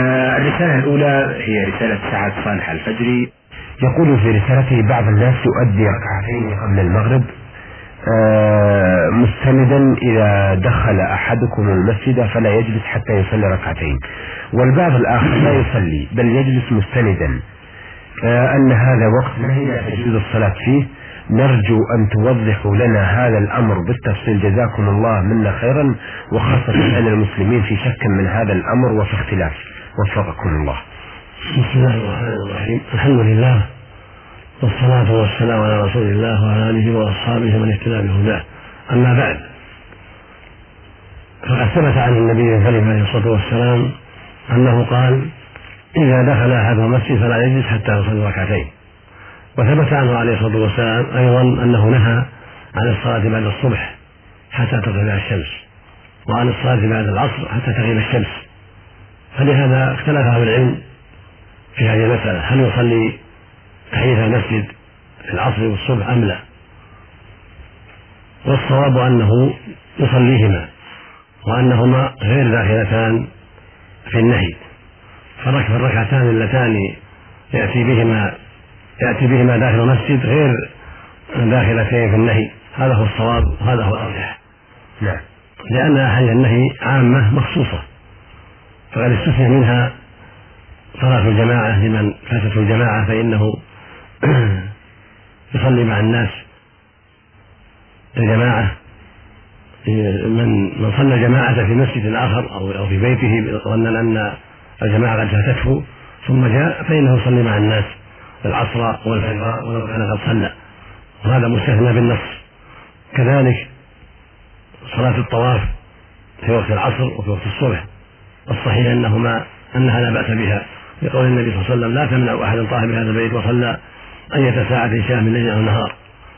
الرسالة الأولى هي رسالة سعد صالح الفجري. يقول في رسالته: بعض الناس يؤدي ركعتين قبل المغرب مستندا إذا دخل أحدكم المسجد فلا يجلس حتى يصلي ركعتين، والبعض الآخر لا يصلي بل يجلس مستندا، أن هذا وقت لا تجوز الصلاة فيه. نرجو أن توضحوا لنا هذا الأمر بالتفصيل، جزاكم الله منا خيرا، وخاصة أن المسلمين في شك من هذا الأمر وفي اختلاف، وفقكم الله. بسم الله الرحمن الرحيم. الحمد لله والصلاة والسلام على رسول الله وعلى آله وأصحابه من اهتدى بهداه. أما بعد، فقد ثبت عن النبي الكريم عليه الصلاة والسلام أنه قال: إذا دخل أحدهم المسجد فلا يجلس حتى يصلي ركعتين. وثبت عنه عليه الصلاة والسلام أيضا أنه نهى عن الصلاة بعد الصبح حتى تطلع الشمس، وعن الصلاة بعد العصر حتى تغيب الشمس. فلهذا اختلف أهل العلم في هذه المسألة: هل يصلي تحية المسجد في العصر والصبح أم لا؟ والصواب أنه يصليهما، وأنهما غير داخلتان في النهي، فالركعتان اللتان يأتي بهما داخل المسجد غير داخلتين في النهي. هذا هو الصواب وهذا هو الأرجح. نعم. لأن أحاديث النهي عامة مخصوصة، فقد استثني منها صلاة الجماعة لمن فاتته الجماعة فإنه يصلي مع الناس الجماعة. من صلى الجماعة في مسجد آخر أو في بيته ظنا أن الجماعة قد فاتته ثم جاء فإنه يصلي مع الناس العصر والفجر ولو كان قد صلى، وهذا مستثنى بالنص. كذلك صلاة الطواف في وقت العصر وفي وقت الصبح، الصحيح أنها لا بأس بها، لقول النبي صلى الله عليه وسلم: لا تمنع أحد طاف بهذا البيت وصلى أية ساعة شاء من ليل أو نهار.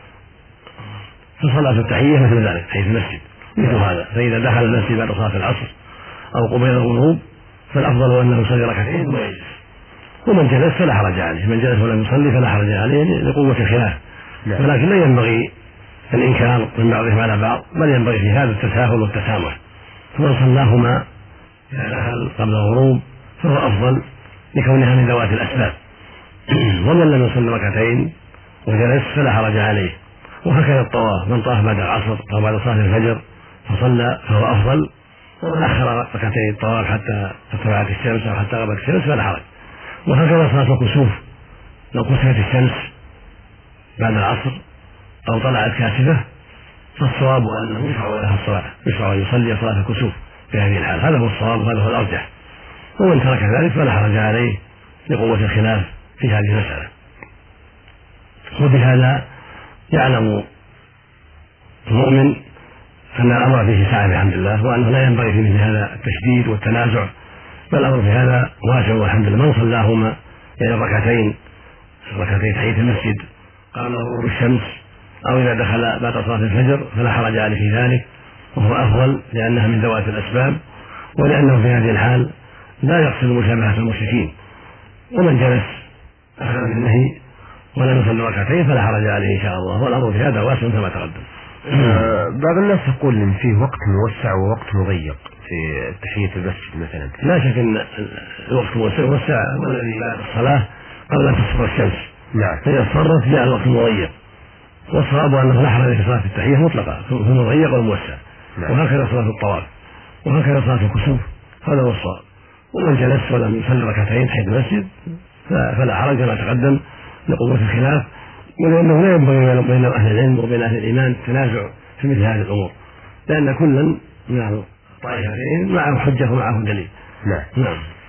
فصلاة التحية مثل ذلك، تحية المسجد مثل هذا. فإذا دخل المسجد بعد صلاة العصر أو قبيل الغروب فالأفضل أنه يصلي ركعتين ويجلس، ومن جلس فلا حرج عليه، من جلس ولم يصلي فلا حرج عليه لقوة الخلاف. ولكن لا ينبغي الإنكار من بعضهم على بعض، بل ينبغي في هذا التساهل والتسامح. فمن صلاهما قبل الغروب فهو أفضل لكونها من ذوات الأسباب، ومن لم يصلي ركعتين وجلس فلا حرج عليه. وهكذا الطواف، من طاف بعد العصر أو بعد صلاة الفجر فصلى فهو أفضل، ومن أخر ركعتين الطواف حتى طلعت الشمس أو حتى غابت الشمس فلا حرج. وهكذا صلاة الكسوف، لو كسفت الشمس بعد العصر أو طلعت كاسفة فالصواب أنه يشرع لها الصلاة، يشرع أن يصلي صلاة الكسوف في هذه الحال. هذا هو الصواب وهذا هو الأرجح، ومن ترك ذلك فلا حرج عليه لقوة الخلاف في هذه المسألة. وبهذا يعلم المؤمن أن الأمر فيه سعة بحمد الله، وأنه لا ينبغي في مثل هذا التشديد والتنازع، بل الأمر في هذا واسع والحمد لله. من صلاهما يعني ركعتين تحية المسجد قبل غروب الشمس أو إذا دخل بعد صلاة الفجر فلا حرج عليه في ذلك، وهو أفضل لأنها من ذوات الأسباب، ولأنه في هذه الحال لا يقصد مشابهة المشركين. ومن جلس أخذ بالنهي ولم يصلي ركعتين فلا حرج عليه إن شاء الله، والأمر في هذا واسع كما تقدم. بعض الناس يقول إن فيه وقت موسع ووقت مضيق في تحية المسجد مثلا. لا شك أن الوقت موسع والذي بعد الصلاة قبل أن تصفر الشمس. نعم. فإذا صرت جاء الوقت مضيق، والصواب أنه لا حرج في صلاة التحية مطلقة في المضيق والموسع. نعم. وهكذا صلاة الطواف، وهكذا صلاة الكسوف، هذا هو الصواب. ومن جلس ولم يصلي ركعتين تحية المسجد فلا حرج كما تقدم لقوة الخلاف، ولأنه لا ينبغي بين أهل العلم وبين أهل الإيمان التنازع في مثل هذه الأمور، لأن كلا من الطائفتين معه حجة ومعه دليل. نعم.